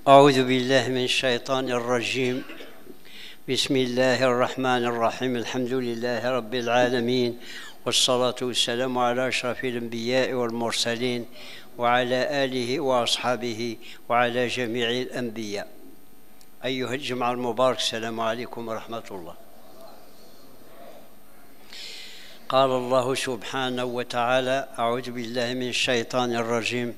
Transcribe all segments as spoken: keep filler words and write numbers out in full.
أعوذ بالله من الشيطان الرجيم. بسم الله الرحمن الرحيم. الحمد لله رب العالمين، والصلاة والسلام على أشرف الأنبياء والمرسلين وعلى آله وأصحابه وعلى جميع الأنبياء. أيها الجماعة المبارك، السلام عليكم ورحمة الله. قال الله سبحانه وتعالى: أعوذ بالله من الشيطان الرجيم.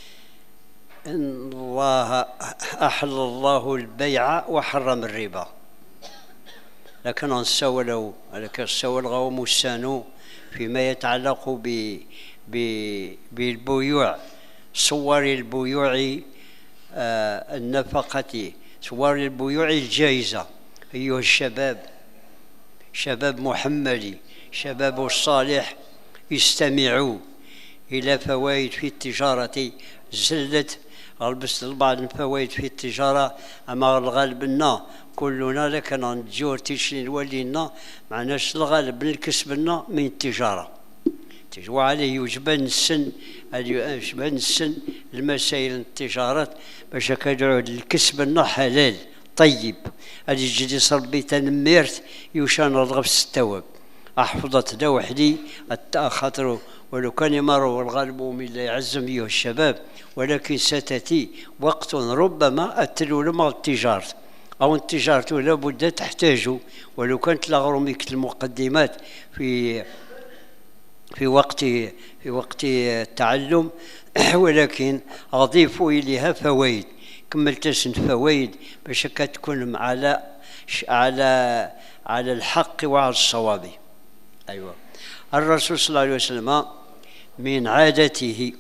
إن الله أحل الله البيع وحرم الربا. لكن نسولو لكن نسولو مسانو فيما يتعلق ب بالبيوع، صور البيوع آه النفقة، صور البيوع الجائزة. أيها الشباب، شباب محمدي، شباب الصالح، استمعوا إلى فوائد في التجارة. زلت غلبست بعض الفوائد في التجارة، أما الغالب لنا كلنا لكن نجور تيشين ولينا معناش الغالب الكسب لنا من التجارة. وعليه يجبن السن يجبن السن المسائل التجارات باش كدعود الكسب لنا حلال طيب. هذه جدي صربي تنميرت يوشان رضغف الستواب أحفظت دا وحدي التأخطر، ولو كان يمر الغالب من لا يعزم أيها الشباب، ولكن ستأتي وقت ربما أتلو لما التجارة أو التجارة لابد تحتاج، ولو كانت لغرمك المقدمات في في وقت في وقت التعلم، ولكن أضيف إليها فوائد. كملت سن فوائد باش كتكون على على على الحق وعلى الصواب. أيوة، الرسول صلى الله عليه وسلم من عادته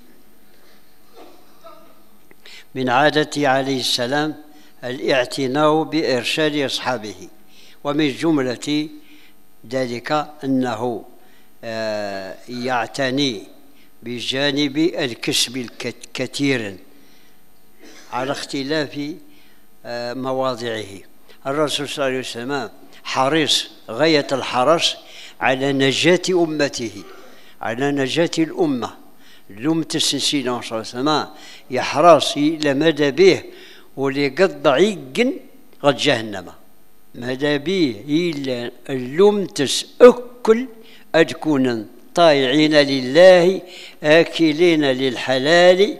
من عادته عليه السلام الاعتناء بإرشاد أصحابه، ومن جملة ذلك أنه يعتني بجانب الكسب كثيرا على اختلاف مواضعه. الرسول صلى الله عليه وسلم حريص غاية الحرص على نجاة أمته، على نجاة الأمة. لم تسنسينا صلى الله عليه وسلم يحرص إلى مدى به ولي قد ضعيق غد جهنم مدى به إلا اللم تسأكل أدكونا طائعين لله آكلين للحلال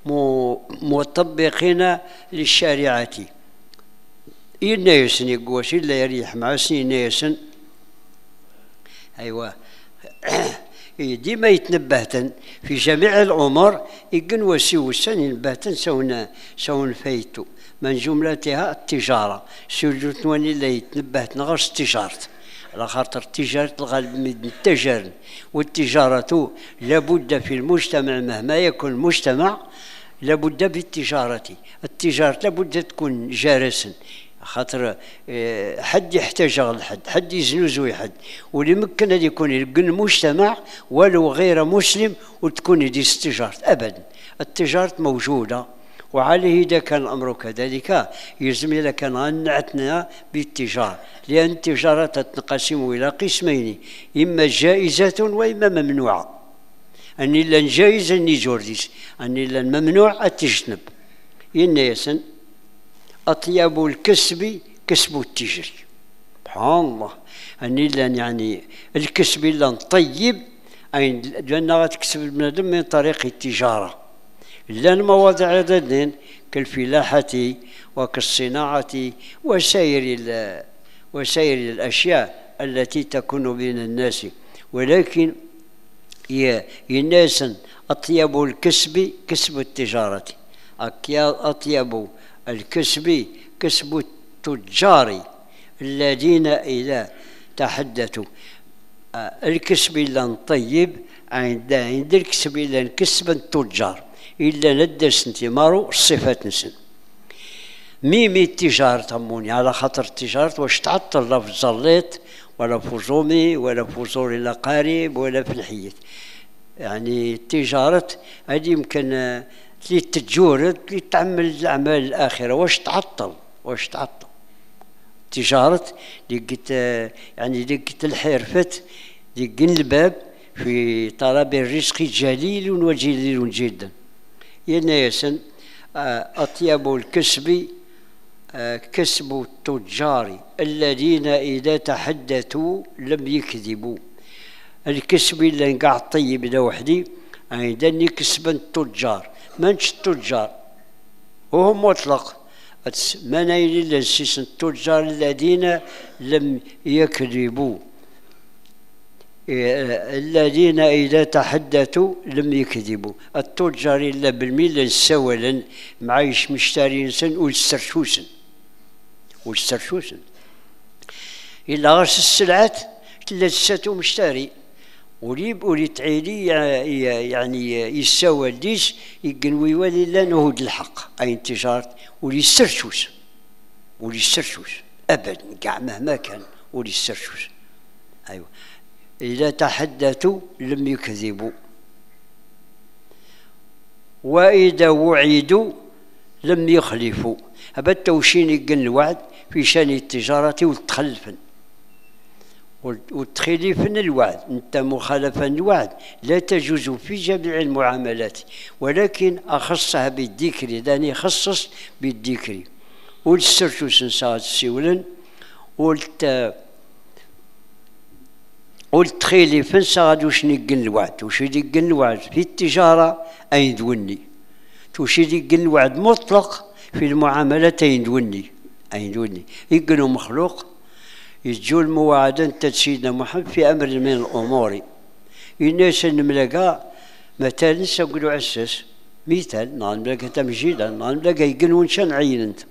مطبقين للشريعة. إلا يسن يقوش إلا يريح مع سنين يسن. أيوة، ديما يتنبهتن في جميع الأمور يقن وسيو السن ينبهتن سون سون فايتو. من جملتها التجارة، سجلت واني اللي يتنبهتن غير التجارة، على خاطر التجارة الغالب من التجار، والتجارة لابد في المجتمع مهما يكون المجتمع لابد بالتجارة. التجارة لابد تكون جارسا، خاطر حد يحتاج على حد، حد يزنوزو حد، واللي ممكن أن يكون المجتمع ولو غير مسلم وتكون دي التجارة أبدا. التجارة موجودة، وعليه إذا كان الأمر كذلك يلزم إذا كان نعتنا بالتجارة، لأن التجارة تنقسم إلى قسمين: إما جائزة وإما ممنوعة. أن إلا جائزة نيجورديس، أن إلا ممنوع التجنب. ينيسن أطيب الكسب كسب التجري. سبحان الله، أن إلا يعني الكسب إلا طيب، أي لأنها تكسب البنادم من طريق التجارة. إلا المواضع عددين كالفلاحة وكالصناعة وسائر وسائر الأشياء التي تكون بين الناس. ولكن يناسن أطيب الكسب كسب التجارة، أطيب الكسب كسب التجار الذين إذا تحدثوا الكسب إلا طيب عند عند الكسب إلا كسب التجار إلا ندرس انتمارو الصفات نسن. ميمي التجارة تموني على خاطر التجارة واش تعطل لا في الزليط ولا في زومي ولا في زور الأقارب ولا في الحيط. يعني التجارة هذه يمكن اللي تتجورد اللي تعمل الأعمال الآخرة واش تعطل واش تعطل تجارة اللي قلت يعني اللي قلت الحرفة اللي قن الباب في طلب الرزق جليل وجليل جدا. يناسن أطيب الكسب كسب التجار الذين إذا تحدثوا لم يكذبوا. الكسب اللي نقع طيب ده وحدي عندني كسبا التجار منش التجار وهو مطلق ما نايل إلا التجار الذين لم يكذبوا الذين إذا تحدثوا لم يكذبوا. التجار إلا بالميل السولا معايش مشترين سن والسرشوسن والسرشوسن إلا غرس السلعات تلساتو مشتري وليب ولي تعيلي يعني يساوى الديس يقنوي ولي لا نهود الحق أي انتجار ولي السرشوس ولي السرشوس أبدا كاع مهما كان ولي السرشوس. أيوة إذا تحدثوا لم يكذبوا وإذا وعدوا لم يخلفوا. هذا التوشين يقن الوعد في شان التجارة والتخلفن والتخليفن الوعد. أنت مخالفا الوعد لا تجوز في جميع المعاملات ولكن أخصها بالذكر داني خصص بالذكر والسرشوس نساعد السيولن والت والتخيلي فنسا غادي وش نقن الوعد وش يقن الوعد في التجارة أين دوني وش يقن الوعد مطلق في المعاملات أين دوني أين دوني يقنوا مخلوق يجوا المواعدة أنت سيدنا محمد في أمر من الأمور الناس نملقا مثلا نقولوا عساس مثال نملقا تمجيدا نملقا يقنوا نشان عين أنت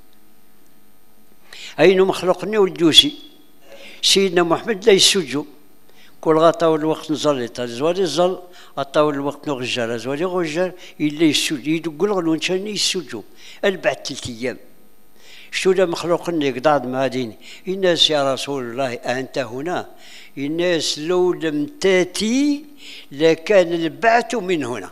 أين مخلوقني والدوسي سيدنا محمد لا يسجوا كل غطاو الوقت نزل زوالي الزل غطاو الوقت نغجر زوالي غجر إلا يسجوا يدقوا الغلون شان يسجوا البعد ثلاث أيام شو ده مخلوقني قداد ماديني الناس يا رسول الله أنت هنا الناس لو لم تأتي لكان البعث من هنا.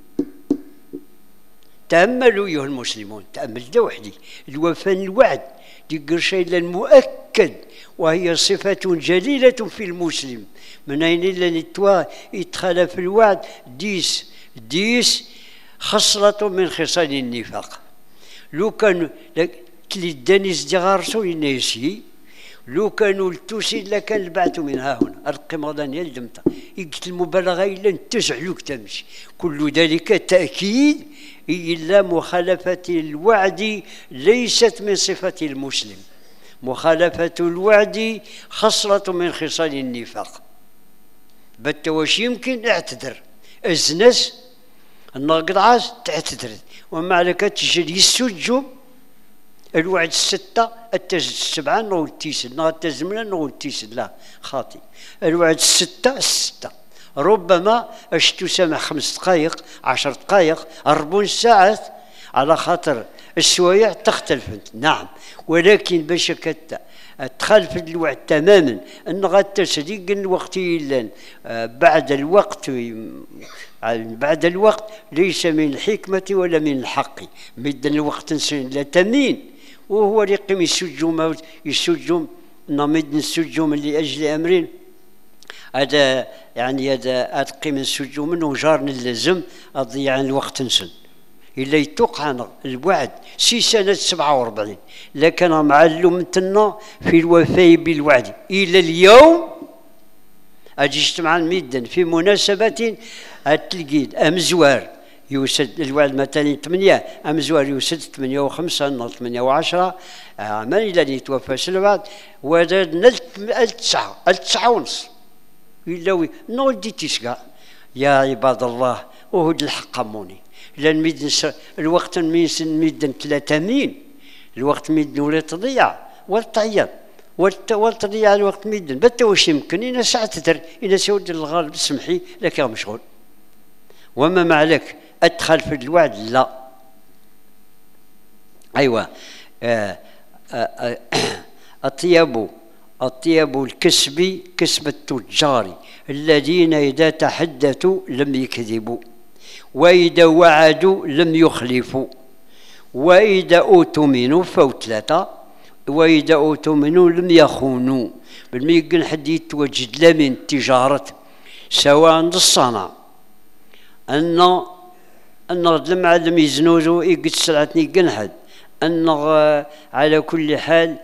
تأملوا أيها المسلمون تأمل ده وحدي الوفاء الوعد دي شيء المؤكد وهي صفة جليلة في المسلم من أين إلا نتوا يدخل في الوعد ديس ديس خصلة من خصال النفاق. لو كان كلي دانيس دي غارسو يناسي لو كانوا التوسي لكان البعث من ها هنا القمضان يلدمتا يقتل المبالغة إلا تزعلوك تمشي كل ذلك تأكيد إلا مخالفة الوعد ليست من صفة المسلم. مخالفة الوعد خصلة من خصال النفاق. بالتواش يمكن اعتذر الزنس الناقد عاز تعتذر ومع عليك تجد يسجوا الوعد الستة التزد السبعة نقول تيسد نقول التزمنا نقول تيسد لا خاطي الوعد الستة الستة ربما اش تسامح خمس دقائق عشر دقائق أربعين ساعة على خاطر السوايع تختلف نعم ولكن باش كت تخالف الوعد تماما ان غتسديق الوقت الا بعد الوقت بعد الوقت ليس من الحكمة ولا من الحق مد الوقت لا تمين وهو اللي يقيم يسجم يسجم نمد السجوم لأجل أمرين هذا يعني هذا أتقيم السجوم منه جارن اللزم أضيع الوقت نسن إلا يتوقع الوعد سي سنة سبعة وأربعين لكن معلم تنا في الوفاء بالوعد إلى اليوم أجي اجتمع الميدان في مناسبة التلقيد أمزوار يوسد الوعد مثلا ثمانية أمزوار يوسد ثمانية وخمسة ثمانية وعشرة عمل إلى يتوفى الوعد وهذا التسعة التسعة ونص إلا نودي تسقى يا عباد الله وهد الحق موني لأن ميدن الوقت ميدن ميدن ثلاثة مين الوقت ميدن ولا تضيع ولا تعيط ولا تضيع الوقت ميدن بتا واش يمكن إنا ساعة تدر إنا سود الغالب سمحي لك يا مشغول وما معلك أدخل في الوعد لا أيوة أطيب أطيب الكسب كسب التجار الذين إذا تحدثوا لم يكذبوا وإذا وعدوا لم يخلفوا وإذا أؤتمنوا فوتلتا وإذا أؤتمنوا لم يخونوا بالميقن حد يتوجد لا من تجارة سواء الصنع أن النغ لما لم يزنوزو يقد سلعتني قنحد النغ على كل حال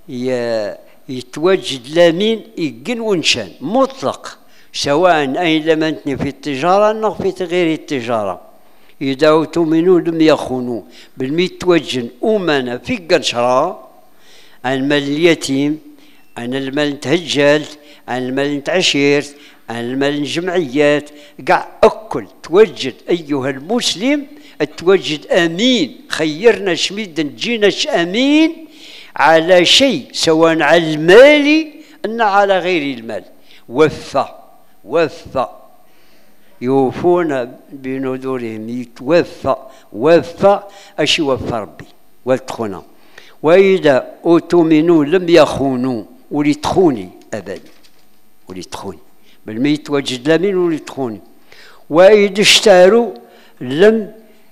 يتواجد لامين يقن ونشان مطلق، سواء أين لمنتني في التجارة أو في غير التجارة. إذا تؤمنوا لم يخونوا بالميت توجن أمنا في قنشرة عن المال اليتيم، عن المال نتهجل، عن المال نتعشيرت، عن المال الجمعيات، قاع أكل توجد أيها المسلم توجد أمين. خيرنا شميد نجيناش أمين على شيء سواء على المال أن على غير المال. وفى وفى يوفون بنذورهم، يتوفى وفى أشي وفى ربي والتخونا. وإذا أؤتمنوا لم يخونوا ولتخوني أبدا ولتخوني بل ما يتوجد لمن ولتخوني. وإذا اشتروا لم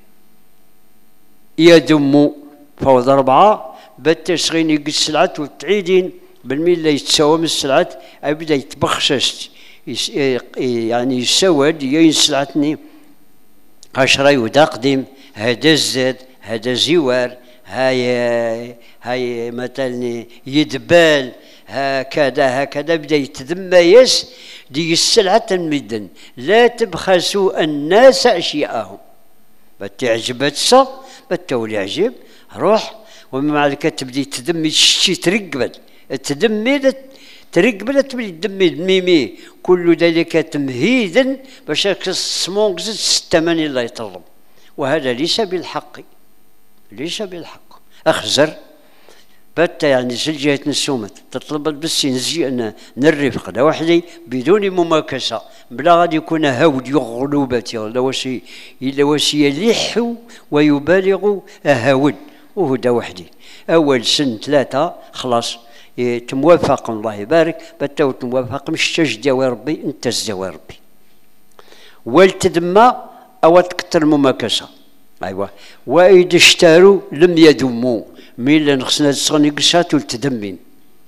يدموا فوضى أربعة بالتسغين يقل السلعات والتعيدين بالميل يتساوم السلعات أبدا يتبخششت يعني يسود ينسلعتني عشرة يدقدم هذا الزاد هذا زوار هاي هاي مثلا يدبال هكذا هكذا بدا يتذميس دي السلعة المدن. لا تبخسوا الناس أشياءهم، بتعجبت صب بتولي عجب روح ومع ذلك تبدي تدمي شي ترقبل تدمي ترقبل تبدي تدمي الميمي كل ذلك تمهيدا باش السمونكز الثمن الله يطلب، وهذا ليس بالحق ليس بالحق. أخزر بتا يعني سجية نسومت تطلب بس نزي نرفق لا وحدي بدون مماكسة بلا غادي يكون هود يغلوبتي لا وشي إلا وشي يلح ويبالغ هود وهدا وحدي. أول سن ثلاثة خلاص تموافق الله يبارك بتا تموافق مش تجدوا ربي انت تجدوا ربي والتدمى أو تكتر المماكسة. أيوة. وإذا اشتروا لم يدموا ميلا نخصنا تصغني قشات والتدمين.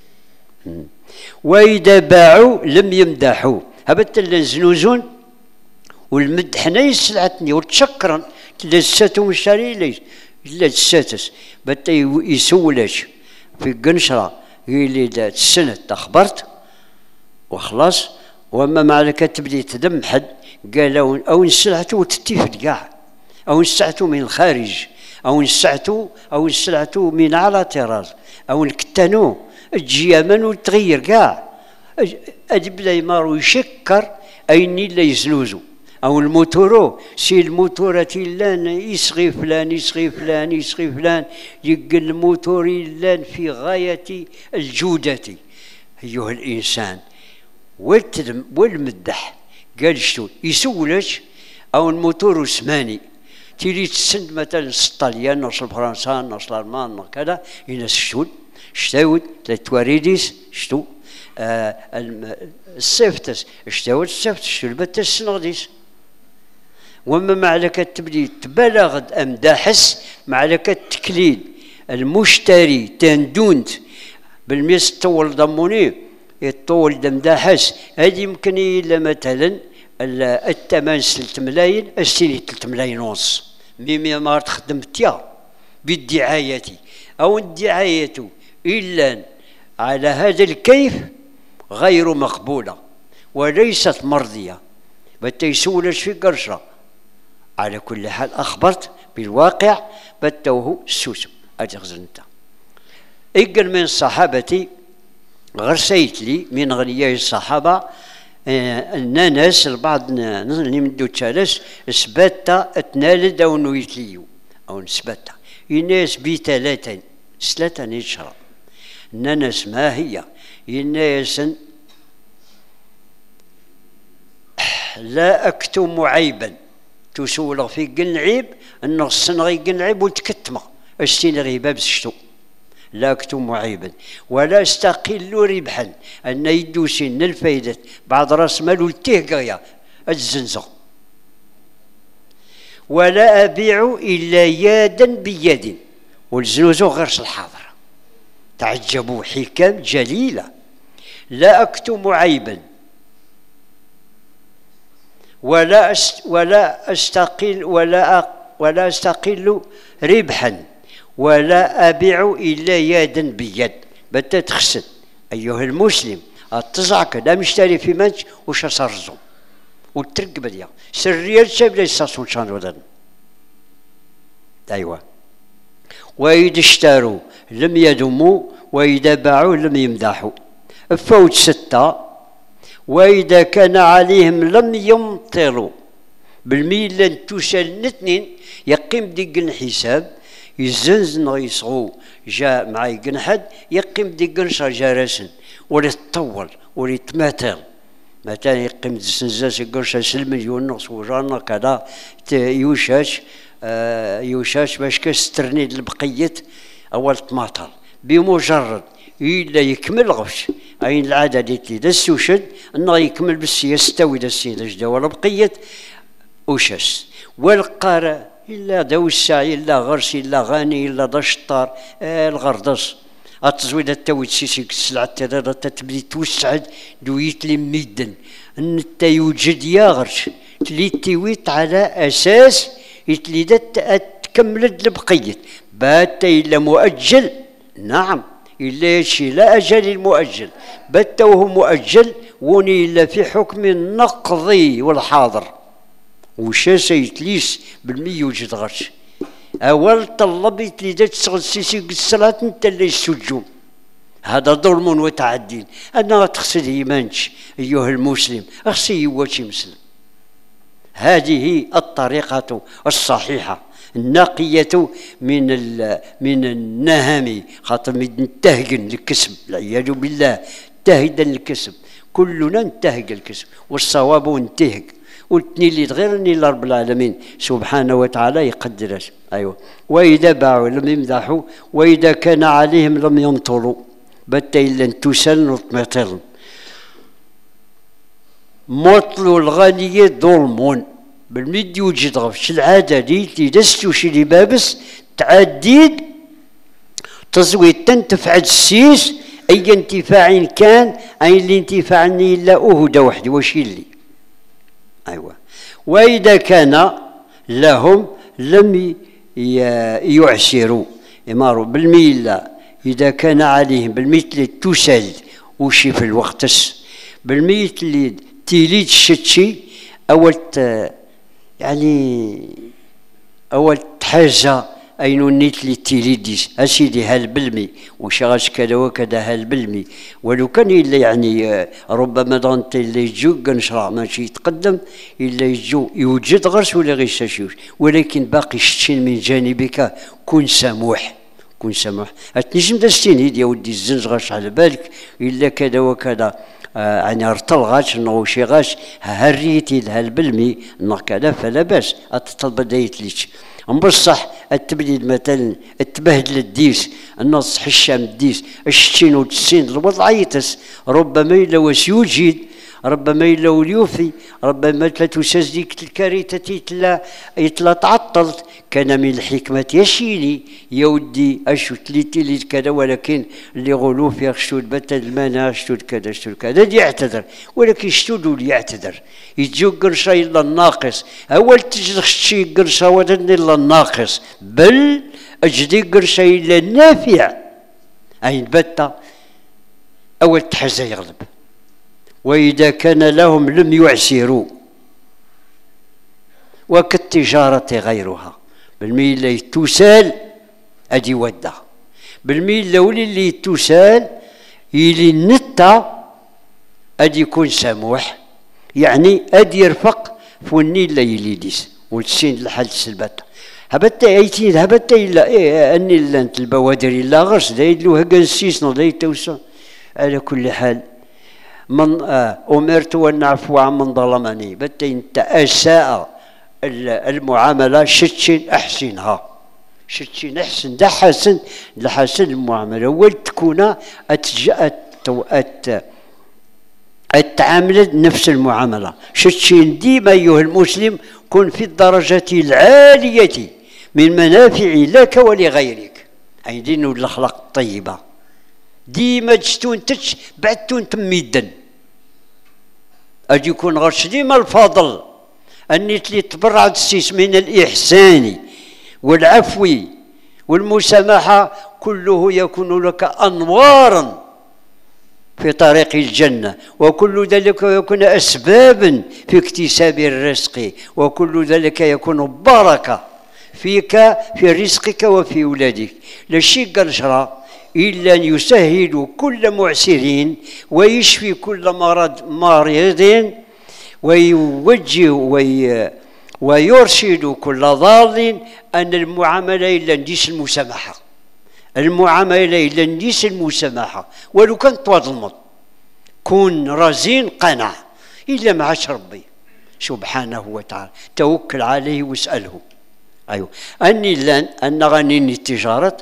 وإذا باعوا لم يمدحوا هبت الزنوزون والمدح نايس سلعتني وتشكرا لساتو مشاري ليش إلا تساتس بتا يسولش في قنشرة اللي دات السنة أخبرت وخلاص. وما معلك تبدي تدم حد قال أو نسلعتو وتتفد كاع أو نسعتو من الخارج أو نسعتو أو نسلعتو من على طراز أو نكتنو الجيامن وتغير كاع أدي بدا يمارو يشكر أين لا يزلوزو أو الموتورو سي الموتورة لان يصغي فلان يصغي فلان يصغي فلان يقل الموتور لان في غاية الجودة. أيها الإنسان والمدح قال شتو يسولش أو الموتور اسماني تيلي تسند مثلا الطليان نص الفرنسا نص الألمان كذا يناس شتون شتاود التواريديس شتو آه السيفتس شتاود السيفتس شتو البتة السنغديس. وما معلك تبدي تبلغ أمداحس معلك التكليد المشتري تندونت بالميس طول ضموني يطول دمداحس هذه يمكن إلا مثلا الثمن ثلاث ملايين السنة ثلاث ملايين ونص ميمي ما تخدم تيا بالدعاية أو الدعاية إلا على هذا الكيف غير مقبولة وليست مرضية بتيسولش في قرشة. على كل حال أخبرت بالواقع بتوه السوسو أجغزنتا إقل من صحابتي غرسيت لي من غنياء الصحابة أن ناس البعض اللي من دو تشالس سباتا اتنالد أو نويتليو أو نسباتا الناس بثلاثة ثلاثة نشرة ناس ما هي الناس لا أكتم عيبا تسول في قل عيب أنه الصنغي قل عيب وتكتمه اشتين غيباب سشتو لا أكتم عيبا ولا استقل ربحا أن يدوسين الفايدة بعد راس مال التهقية الزنزة ولا أبيع إلا يادا بيد والزنوزو غير الحاضر. تعجبوا حكم جليلة. لا أكتم عيبا ولا أست ولا أستقل ولا ولا أستقل ربحا ولا أبيع إلا يدا بيد. بتا تخسد أيها المسلم التزعك لا مشتري في منش وش صرزو وترك بديا سرية شاب ليس سلطان ودن. أيوة. وإذا اشتروا لم يدموا وإذا باعوا لم يمدحوا. فوت ستة. وإذا كان عليهم لم يمطروا بالميل لن توصل الاثنين يقيم ديك الحساب يزنزن يصغو جاء مع يقنحد يقيم ديك نشر جارسن ولا تطول ولا يتماثل مثلا يقيم زنزاس يقرش سلمليون نص وجانا كذا يوشاش آه يوشاش باش كسترني البقية أول تماطل بمجرد إلا يكمل غفش أين العادة ديتي دس وشد أنه يكمل بس يستوي دس يدجدا ولا بقية وشاش والقارة إلا دو السعي إلا غرس إلا غاني إلا دشطار آه الغردس التزويد التويت سيسيك السلعة تدار تتبدي توسعد دويت لي ميدن أن يوجد يا غرش تلي تيويت على أساس يتليدت تكملت البقية بات إلا مؤجل. نعم إلا شي لا أجل المؤجل بات وهو مؤجل وني إلا في حكم النقضي والحاضر وشا سيتليس بالمي يوجد غرش أول طلب يتليدت تشغل سيسي الصلاة انت اللي يسجون. هذا ظلم وتعدين. أنا تغسل إيمانش أيها المسلم أغسل وجهي مسلم. هذه الطريقة الصحيحة النقية من من النهم خاطر ننتهجن الكسب والعياذ بالله تهجن الكسب كلنا ننتهج الكسب والصواب ننتهج والتني اللي تغيرني لرب العالمين سبحانه وتعالى يقدرش. أيوة. وإذا باعوا لم يمدحوا وإذا كان عليهم لم ينطروا بتا إلا تسل وتمطل. مطل الغني ظلم بالمد يوجد غفش العادة دي تدستو شي بابس تعديد تزويد تنتفع السيس أي انتفاع كان أي الانتفاع إلا أهدى وحدي وشي اللي. أيوة. وإذا كان لهم لم يعسروا إماروا بالميلة إذا كان عليهم بالمثل تسل وشي في الوقت بالمثل تيليد الشتشي أول يعني أول حاجة أينو نيت لي تيليديس أسيدي هالبلمي وشغاش كذا وكذا هالبلمي ولو كان إلا يعني ربما دانت اللي يجو كنشرع ماشي يتقدم إلا يجو يوجد غرس ولا غير شاشوش ولكن باقي شتين من جانبك كن سموح كن سموح أتنجم دستين هيدي يا ودي الزنز غاش على بالك إلا كذا وكذا آه يعني ارتل غاش نو شي غاش هريتي هالبلمي نو كذا فلا باس أتطلب دايت ليش أم بصح التبديل مثلا التبهدل الديس النص حشام الديس الشتين والتسين الوضع عيتس ربما إلا واش يوجد ربما إلا وليوفي ربما تلا تساز ديك الكارثة يتلا يتلا تعطلت كان من الحكمة يشيني يودي أشو تليتي لي كذا ولكن اللي يقولوا في شتود بتل المانا شتود كذا شتود كذا يعتذر ولكن شتود يعتذر يجو قرشا إلا الناقص أول تجد شي قرشا ودن إلا الناقص بل أجدي قرشا إلا النافع أين بتا أول تحزى يغلب. وإذا كان لهم لم يعسروا وكالتجارة غيرها بالميل اللي تسال أدي ودا بالميل لولي اللي تسال يلي النتا أدي يكون سموح يعني أدي يرفق فوني لا يليديس والسين لحال السلبات هبتا ايتين هبتا إلا إيه أني إلا أنت البوادر إلا غرس دايدلو هكا السيسنا دايد توسع. على كل حال من آه أمرت أن أعفو عن من ظلمني بتا أنت أساء المعاملة شتشين أحسنها شتشين أحسن ده حسن لحسن المعاملة والتكون أتجأت التعامل نفس المعاملة شتشين ديما أيها المسلم كن في الدرجة العالية من منافع لك ولغيرك أي دين الأخلاق الطيبة ديما تشتون تش بعدتون تميدا أجي يكون غرش ديما الفضل أني تلي تبرع السيس من الإحسان والعفو والمسامحة كله يكون لك أنوارا في طريق الجنة، وكل ذلك يكون أسبابا في اكتساب الرزق، وكل ذلك يكون بركة فيك في رزقك وفي أولادك. لا شيء قال شرع إلا أن يسهل كل معسرين ويشفي كل مرض مريض ويوجه وي ويرشد كل ضال أن المعاملة إلا نديس المسامحة، المعاملة إلا نديس المسامحة، ولو كان تظلمت كون رزين قنع إلا معاش ربي سبحانه وتعالى، توكل عليه واسأله. أيوه أني لن أن غنيني التجارة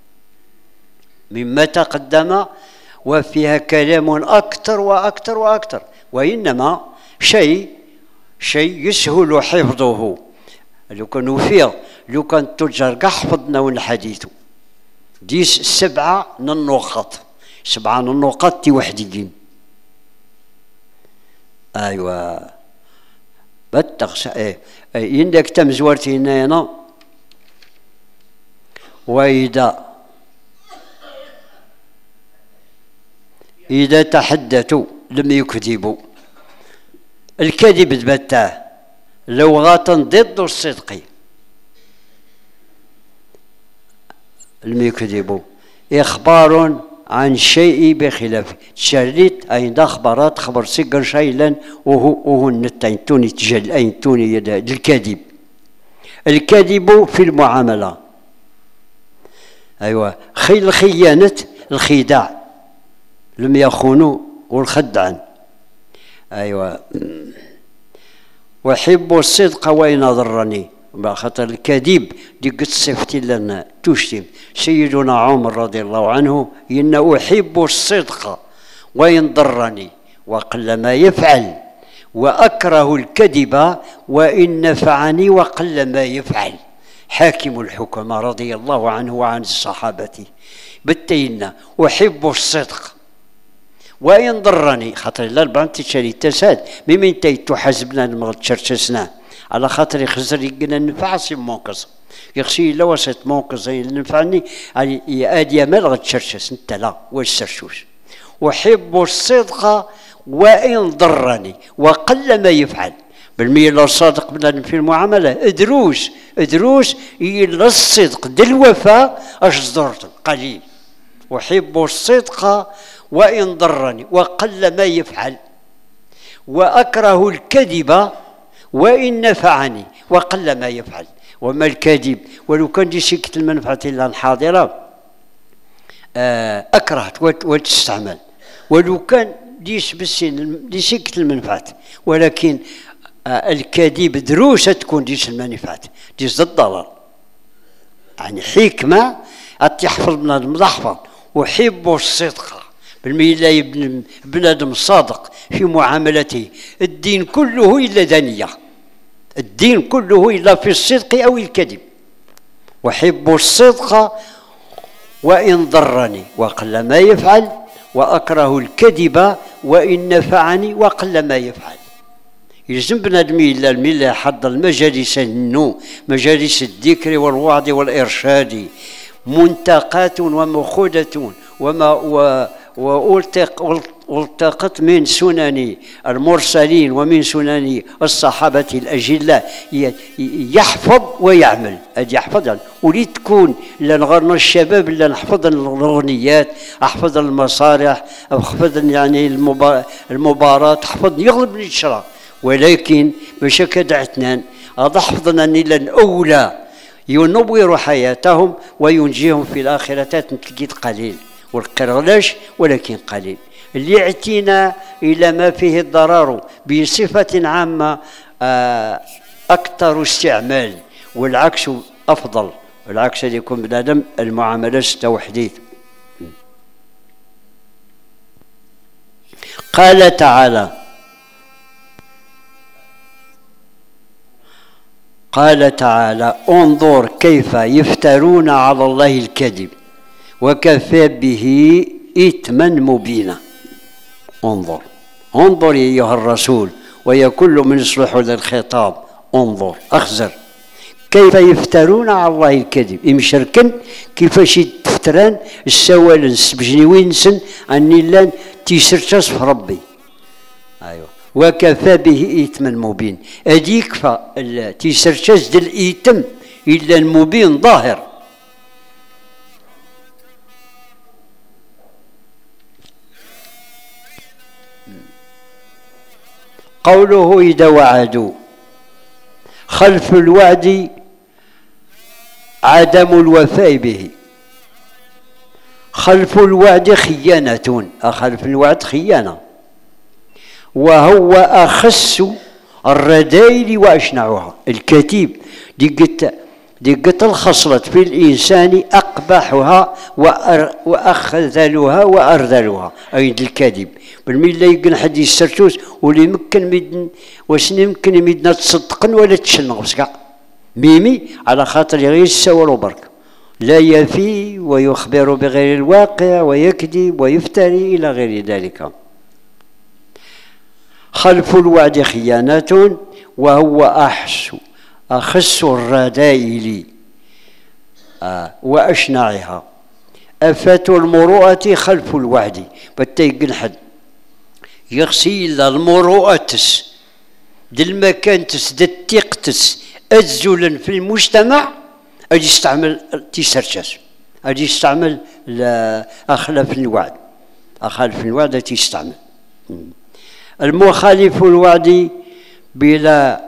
مما تقدم وفيها كلام أكثر وأكثر وأكثر، وإنما شيء شيء يسهل حفظه. لو كان وفيه لو كان التجار كاع حفظنا ونحديثو ديس سبعة من النقط، سبعة من النقط تي وحدين. أيوة بتغش إيه إنك تم زورتي هنا وإذا إذا تحدثوا لم يكذبوا. الكذب تبتاه لغة ضد الصدق، لم يكذبوا إخبار عن شيء بخلاف تشريت أين أخبارات خبر سجن شيئا وهو وهو النتين توني تجل أين توني يدا الكذب. الكذب في المعاملة أيوة خي الخيانة الخداع لم يخونوا والخدعا. أيوة وحب الصدق وإن ضرني خاطر الكذب دي قد صفتي لنا تشتم. سيدنا عمر رضي الله عنه إن أحب الصدق وإن ضرني وقل ما يفعل، وأكره الكذب وإن نفعني وقل ما يفعل. حاكم الحكمة رضي الله عنه وعن الصحابة بتينا أحب الصدق وإن ضرني خاطر لا البنت تشري تساد ممن تحاسبنا المغرب تشرشسنا على خاطر يخزر يقنا نفع سي منقص يخشي لو وسط منقص ينفعني يا ادي مال غتشرشس انت لا واش سرشوش. احب الصدق وان ضرني وقل ما يفعل. بالميل الصادق بنادم في المعامله ادروس ادروس الى الصدق دالوفاء اش ضرت قليل. احب الصدق وان ضرني وقل ما يفعل، واكره الكذب وإن نفعني وقل ما يفعل. وما الكذب ولو كان دي سكة المنفعة إلا الحاضرة أكرهت وتستعمل، ولو كان ديس بالسن دي سكة المنفعة، ولكن الكذب دروسة تكون ديس المنفعة ديس الضلال. يعني حكمة أتحفظ بنادم ضحفظ. وحب الصدق بالميلا ابن بنادم صادق في معاملته. الدين كله إلا دنية، الدين كله إلا في الصدق أو الكذب. وحب الصدق وإن ضرني وقل ما يفعل، وأكره الكذب وإن نفعني وقل ما يفعل. يلزم بنادم إلا الميلا حض المجالس النو مجالس الذكر والوعظ والإرشاد منتقات ومخودة وما و والتقط من سنن المرسلين ومن سنن الصحابة الأجلاء يحفظ ويعمل. أجي يحفظ يعني ولي تكون لنغرنا الشباب اللي نحفظ الأغنيات، أحفظ المسارح، أحفظ يعني المباراة، أحفظ يغلب الشرع، ولكن باش كدعتنا أحفظنا لن أولى ينور حياتهم وينجيهم في الآخرة تنتقيت قليل والقرغلاش ولكن قليل. اللي اعتنا إلى ما فيه الضرر بصفة عامة أكثر استعمال، والعكس أفضل. والعكس اللي يكون بنادم المعاملات التوحيدية. قال تعالى قال تعالى انظر كيف يفترون على الله الكذب وكفى به إثما مبينا. انظر انظر أيها الرسول، ويا كل من يصلح ذا الخطاب انظر أخزر كيف يفترون على الله الكذب يمشركن كيفاش يتفتران السوالن سبجنيوين سن أني لان تيسرتش في ربي. أيوة وكفى به إثما مبين أديك فا تيسرتش دل إيتم إلا المبين ظاهر. قوله إذا وعدوا خلف الوعد عدم الوفاء به. خلف الوعد خيانة خلف الوعد خيانة وهو أخس الرذائل وأشنعها. الكتيب دقت دقت الخصلة في الإنسان أقبحها وأخذلها وأرذلها أي الكذب بالميلا يمكن حد يسترتوس واللي يمكن مدن واش يمكن مدنا تصدقن ولا تشنغ بس كاع ميمي على خاطر غير السوالو برك لا يفي ويخبر بغير الواقع ويكذب ويفتري إلى غير ذلك. خلف الوعد خيانة وهو أحس أخس الرذائل آه وأشنعها. أفات المروءة خلف الوعد بتيقن حد يغسي إلا المروءة تس دل مكان تس دتيق تس أزولا في المجتمع أجي يستعمل تيسرشاس أجي يستعمل أخلف الوعد أخلف الوعد تيستعمل. المخالف الوعد بلا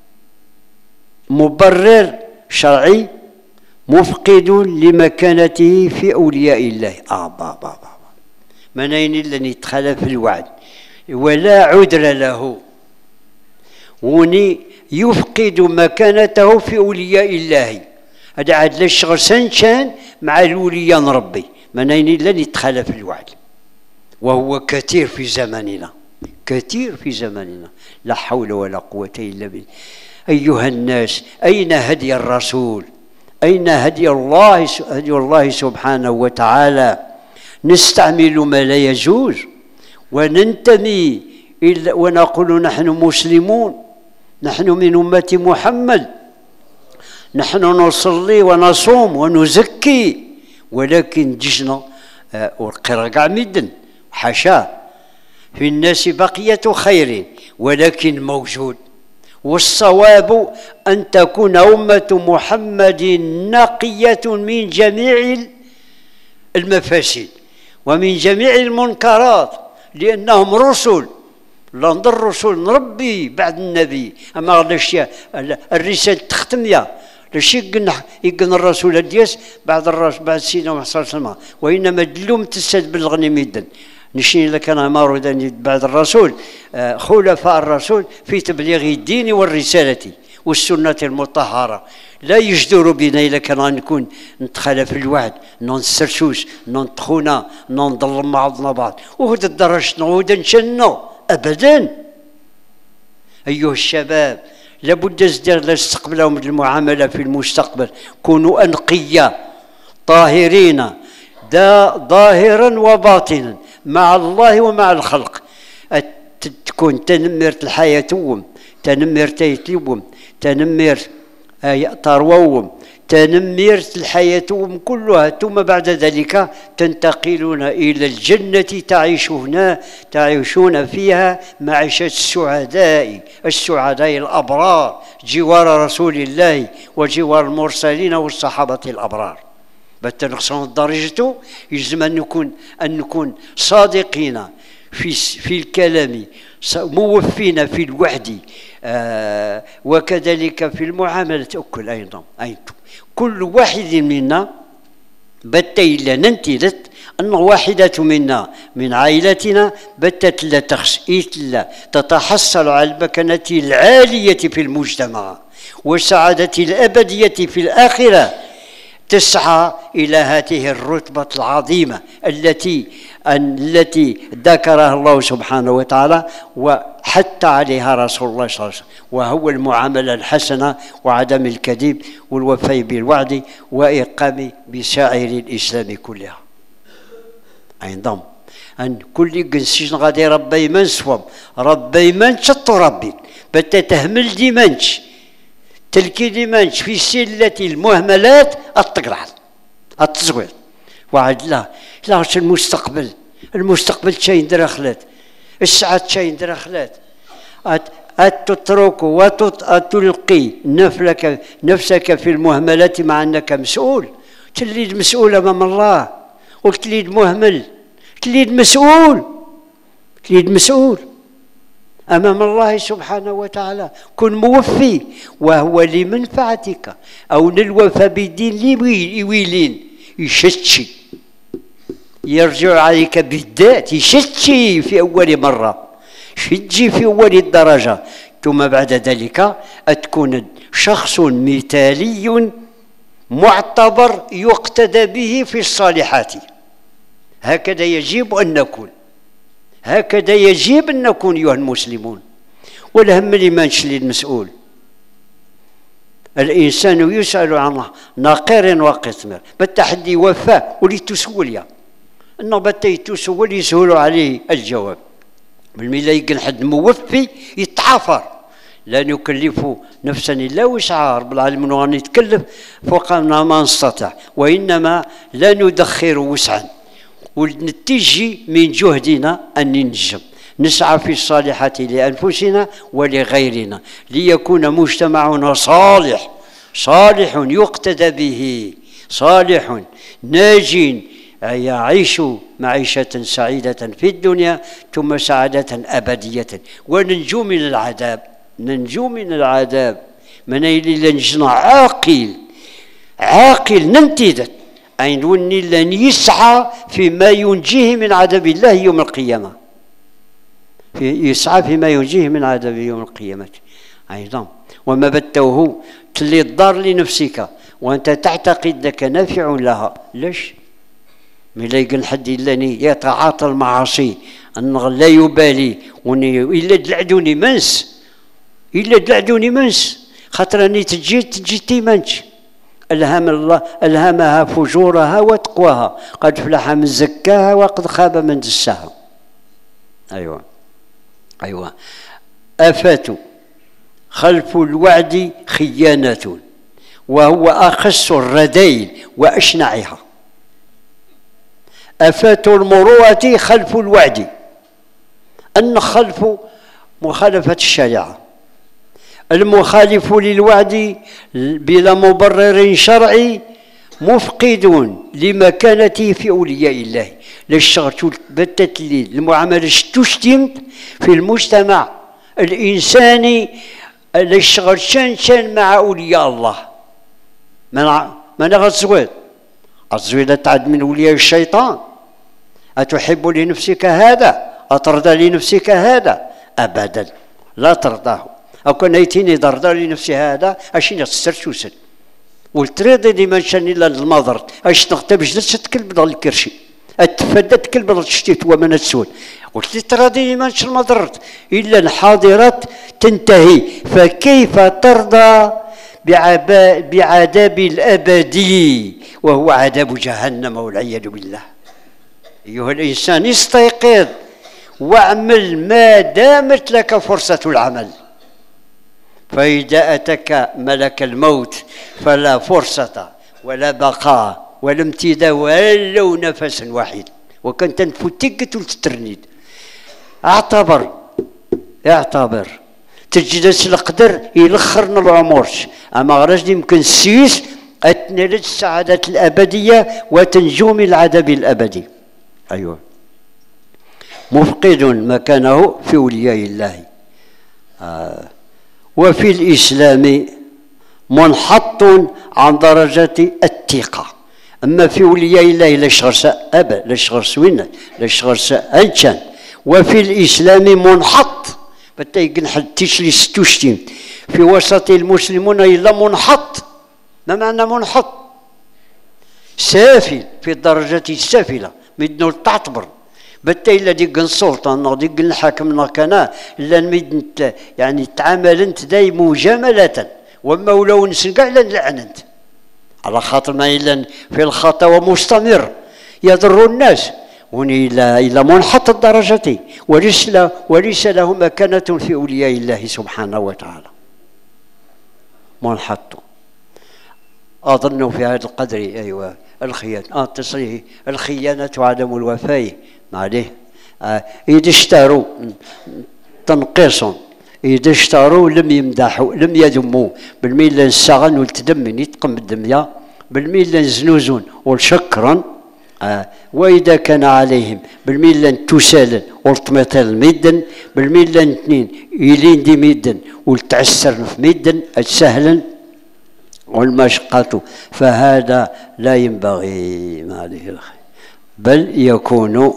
مبرر شرعي مفقد لمكانته في أولياء الله. آه با با با منين اللي يتخلف الوعد ولا عذر له وني يفقد مكانته في أولياء الله. هذا عاد الشغل سنشان مع الوليان ربي منين اللي يتخلف الوعد وهو كثير في زماننا كثير في زماننا لا حول ولا قوة إلا بالله. أيها الناس أين هدي الرسول؟ أين هدي الله هدي الله سبحانه وتعالى؟ نستعمل ما لا يجوز وننتمي إلا ونقول نحن مسلمون نحن من أمة محمد نحن نصلي ونصوم ونزكي ولكن جشنا والقرقع مدن حاشا في الناس بقية خير ولكن موجود. والصواب أن تكون أمة محمد نقية من جميع المفاسد ومن جميع المنكرات لأنهم رسل لا نضر الرسول نربي بعد النبي أما الأشياء الرسالة تختم يا لشي يقن الرسول دياس بعد الرسول بعد سيدنا محمد صلى الله عليه وسلم وإنما دلوم تسد بالغني ميدا نشين لك أنا مارو بعد الرسول خلفاء الرسول في تبليغ الدين والرسالة والسنة المطهرة لا يجدر بنا إلا كان نكون نتخلف الوعد ننسرشوش ننتخونا ننظلم بعضنا بعض وهذا الدرجة نعود نشنو أبدا. أيها الشباب لابد ازدار لاستقبلهم المعاملة في المستقبل كونوا أنقياء طاهرين دا ظاهرا وباطنا مع الله ومع الخلق. تكون تنمر الحياة توم تنمر تيتيوم تنمر ترووم تنمر الحياة توم كلها ثم بعد ذلك تنتقلون إلى الجنة تعيشون تعيشون فيها معيشة السعداء السعداء الأبرار جوار رسول الله وجوار المرسلين والصحابة الأبرار. بتنقصون درجته يجب أن نكون أن نكون صادقين في في الكلام موفين في الوعد آه وكذلك في المعاملة أكل أيضا أيضا كل واحد منا بتيلا ننتلت أن واحدة منا من عائلتنا بتت لا تخش إلا تتحصل على المكانة العالية في المجتمع والسعادة الأبدية في الآخرة تسعى إلى هذه الرتبة العظيمة التي التي ذكرها الله سبحانه وتعالى وحتى عليها رسول الله صلى الله عليه وسلم وهو المعاملة الحسنة وعدم الكذب والوفاء بالوعد وإقام بسائر الإسلام كلها. أيضا أن كل جنسيش غادي ربي من سوم ربي من شط ربي بتتهمل دي منش تلكي ديما في سلة المهملات التقرع التصوير واحد لا لا المستقبل المستقبل شيء درخلت الساعات شيء درخلت أتترك وتلقي نفسك نفسك في المهملات مع أنك مسؤول تليد مسؤول أمام الله وتليد مهمل تليد مسؤول تليد مسؤول أمام الله سبحانه وتعالى. كن موفي وهو لمنفعتك أو للوفى بالدين لي ويلين يشتشي يرجع عليك بالذات يشتشي في أول مرة شجي في أول الدرجة ثم بعد ذلك أتكون شخص مثالي معتبر يقتدى به في الصالحات. هكذا يجب أن نكون هكذا يجب أن نكون أيها المسلمون. والهم اللي ما نشلي المسؤول الإنسان يسأل عن ناقير وقطمير بالتحدي وفاء ولي تسوليا أنه بتي تسول يسهل عليه الجواب بالملا يقن حد موفي يتعافر لا نكلف نفسا إلا وسعها رب العالمين وأن يتكلف فوق ما نستطيع وإنما لا ندخر وسعا ونتجي من جهدنا أن ننجم نسعى في الصالحات لأنفسنا ولغيرنا ليكون مجتمعنا صالح صالح يقتدى به صالح ناج يعيش معيشة سعيدة في الدنيا ثم سعادة أبدية وننجو من العذاب ننجو من العذاب من إلى نجنا عاقل عاقل ننتدت أين وني لن يسعى فيما ينجيه من عذاب الله يوم القيامة في يسعى فيما ينجيه من عذاب يوم القيامة أيضا وما بتوه تلي الضار لنفسك وأنت تعتقد أنك نافع لها ليش من لا يقول حد إلاني يتعاطى المعاصي أنه لا يبالي إلا دلعدوني منس إلا دلعدوني منس خاطرني تجي تجي تيمانش ألهم الله ألهمها فجورها وتقواها قد فلح من زكاها وقد خاب من دساها. أيوة أيوة آفات خلف الوعد خيانة وهو أخص الردين وأشنعها. آفات المروءة خلف الوعد أن خلف مخالفة الشريعة المخالف للوعد بلا مبرر شرعي مفقد لمكانته في أولياء الله. للشغل بتت لي المعاملة تشتمت في المجتمع الإنساني للشغل شان شان مع أولياء الله من من غتزويد الزويدة تعد من أولياء الشيطان. أتحب لنفسك هذا أترضى لنفسك هذا أبدا لا ترضاه أو كان يتيني ضرضى لنفسي هذا أشين يتصر شوسن والتريضي دي من شان إلا المضرد أش نغتب جلس تكلب ضل الكرشي أتفدت كلب ضل تشتيت ومن السود قلت لي تراضي ما نش المضرد إلا الحاضرات تنتهي فكيف ترضى بعذاب الأبدي وهو عذاب جهنم والعياذ بالله. أيها الإنسان استيقظ واعمل ما دامت لك فرصة العمل فإذا أتك ملك الموت فلا فرصة ولا بقاء ولا امتداد ولو نفس واحد وكنت نفتك تلترنيد. اعتبر اعتبر تجلس القدر يلخرنا العمر أما غرج يمكن سيس أتنال السعادة الأبدية وتنجو من العذاب الأبدي. أيوة مفقد مكانه في أولياء الله. آه. وفي الإسلام منحط عن درجة الثقة. أما في أولياء الله لا شغرس أبا لا شغرس وين لا شغرس أنشان. وفي الإسلام منحط بتيجن حد تشلي ستوشتين في وسط المسلمون إلا منحط. ما معنى منحط؟ سافل في الدرجة السافلة مدنو تعتبر بتا إلا ديك السلطة ديك الحاكم كان إلا ميد يعني تعامل أنت داي مجاملة وما ولو نسنقع إلا نلعنت على خاطر ما إلا في الخطأ ومستمر يضر الناس وني إلى إلى منحط الدرجة وليس له وليس له مكانة في أولياء الله سبحانه وتعالى. منحط. أظن في هذا القدر أيوة الخيانة آه تصريح الخيانة وعدم الوفاء عليه. آه إذا اشتروا تنقيص، إذا اشتروا لم يمدحوا لم يذموا بالميل السغن والتدمن يتقم بالدمية بالميل زنوزون والشكرا. آه وإذا كان عليهم بالميل تسالن والطميطال ميدن بالميل اثنين يلين دي ميدن والتعسر في ميدن سهلا والمشقة، فهذا لا ينبغي ما عليه الخير، بل يكون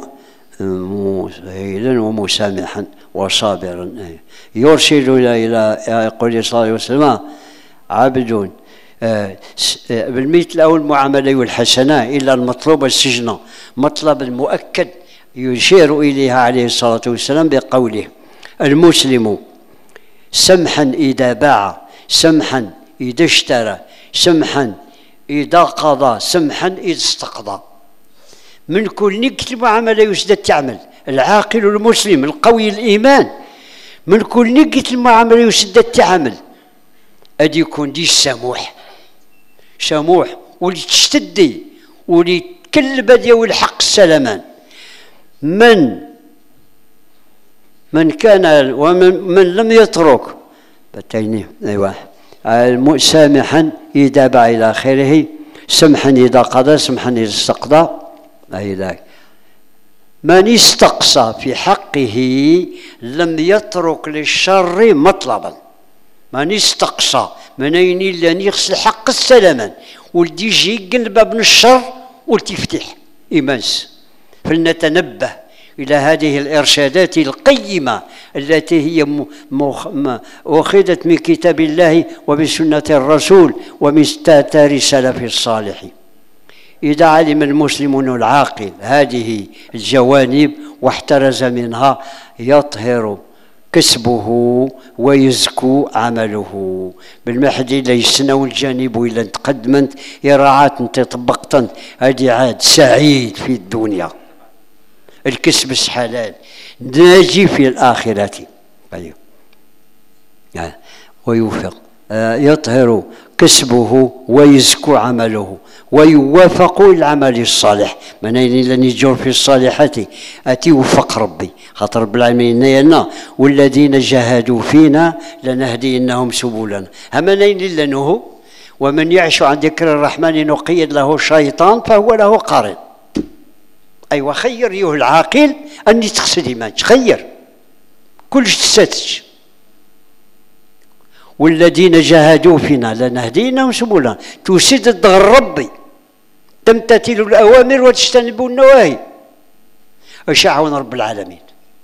مسهلا ومسامحا وصابرا. يرشدنا إلى يقول صلى الله عليه وسلم عبد بالمثل أو المعاملة والحسنة إلا المطلوب السجن، مطلب المؤكد يشير إليها عليه الصلاة والسلام بقوله المسلم سمحا إذا باع، سمحا إذا اشترى، سمحا إذا قضى، سمحا إذا استقضى. من كل نكت المعاملة يسدد تعمل العاقل المسلم القوي الإيمان، من كل نكت المعاملة يسدد تعمل أدي يكون دي سموح سموح واللي تشتدي واللي كل بدي والحق السلمان. من من كان ومن من لم يترك بتيني أيوة سامحا إذا باع إلى آخره، سمحا إذا قضى، سمحا إذا استقضى. أي لا من استقصى في حقه لم يترك للشر مطلبا. من استقصى من أين لن يغسل حق السلمان ولدي يجي يقلب ابن الشر ولتفتح إيمانس. فلنتنبه إلى هذه الإرشادات القيمة التي هي أخذت من كتاب الله وبسنة الرسول ومن آثار السلف الصالح. إذا علم المسلمون العاقل هذه الجوانب واحترز منها يطهر كسبه ويزكو عمله. بالمحدي ليسنا والجانب إلا تقدمت إراعات انت طبقت هذه عاد سعيد في الدنيا، الكسب الحلال ناجي في الآخرة. أيوه ويوفق يطهر كسبه ويزكو عمله ويوافق العمل الصالح. من أين لن يجور في الصالحات أتي وفق ربي خاطر رب العالمين ينا والذين جاهدوا فينا لنهدينهم سبلنا. من أين لنه ومن يعش عن ذكر الرحمن نقيد له الشيطان فهو له قارن. أيوة خير أيها العاقل أني تقصد إيمانك خير كلش تستاتش. والذين جاهدوا فينا لنهدينهم سبلنا تسد الضغر ربي تمتثل الأوامر وتجتنب النواهي. أشعون رب العالمين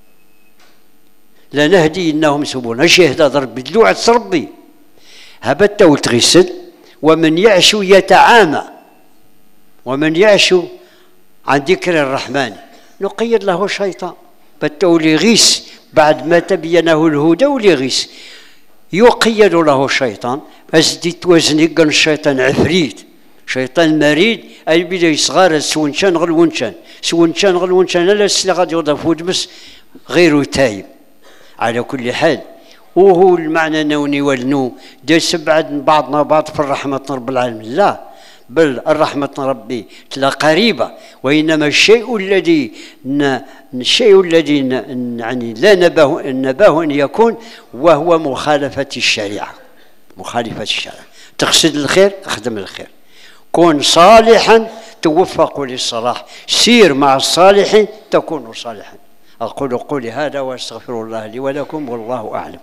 لنهدينهم سبلنا شهد ربي دلوعة ربي هبت وتغسل. ومن يعش يتعامى ومن يعش عن ذكر الرحمن نقيد له الشيطان بتو لغيس بعد ما تبينه الهدى ولغيس يقيد له الشيطان. أزدي توزن يقن الشيطان عفريت شيطان مريض أي بدا يصغر سونشان غل ونشان سونشان غل ونشان لا السلا غادي يوضع ودمس غير تايب. على كل حال وهو المعنى نوني والنو داس بعد بعضنا بعض في الرحمة رب العالمين لا، بل الرحمة ربي تلا قريبة. وإنما الشيء الذي الشيء الذي يعني لا نباه النباه أن يكون وهو مخالفة الشريعة. مخالفة الشريعة تقصد الخير اخدم الخير، كن صالحا توفق للصلاح، سير مع الصالحين تكون صالحا. أقول قولي هذا واستغفر الله لي ولكم والله أعلم.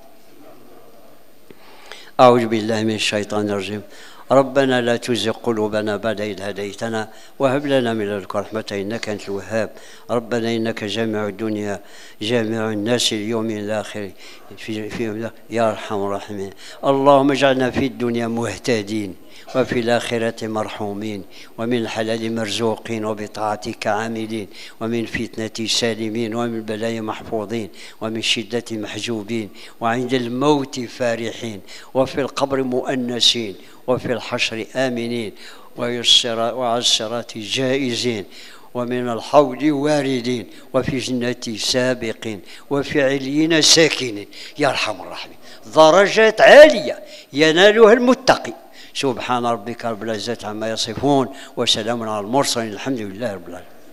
أعوذ بالله من الشيطان الرجيم. ربنا لا تزغ قلوبنا بعد إذ هديتنا وهب لنا من لدنك رحمة إنك أنت الوهاب. ربنا إنك جامع الدنيا جامع الناس اليوم الآخر في, في يا أرحم الراحمين. اللهم اجعلنا في الدنيا مهتدين وفي الآخرة مرحومين ومن الحلال مرزوقين وبطاعتك عاملين ومن فتنة سالمين ومن البلايا محفوظين ومن شدة محجوبين وعند الموت فارحين وفي القبر مؤنسين وفي الحشر آمنين وعلى الصراط جائزين ومن الحوض واردين وفي جنة سابقين وفي عليين ساكنين يا أرحم الراحمين. درجات عالية ينالها المتقي. سبحان ربك رب العزة عما يصفون وسلام على المرسلين الحمد لله رب العالمين.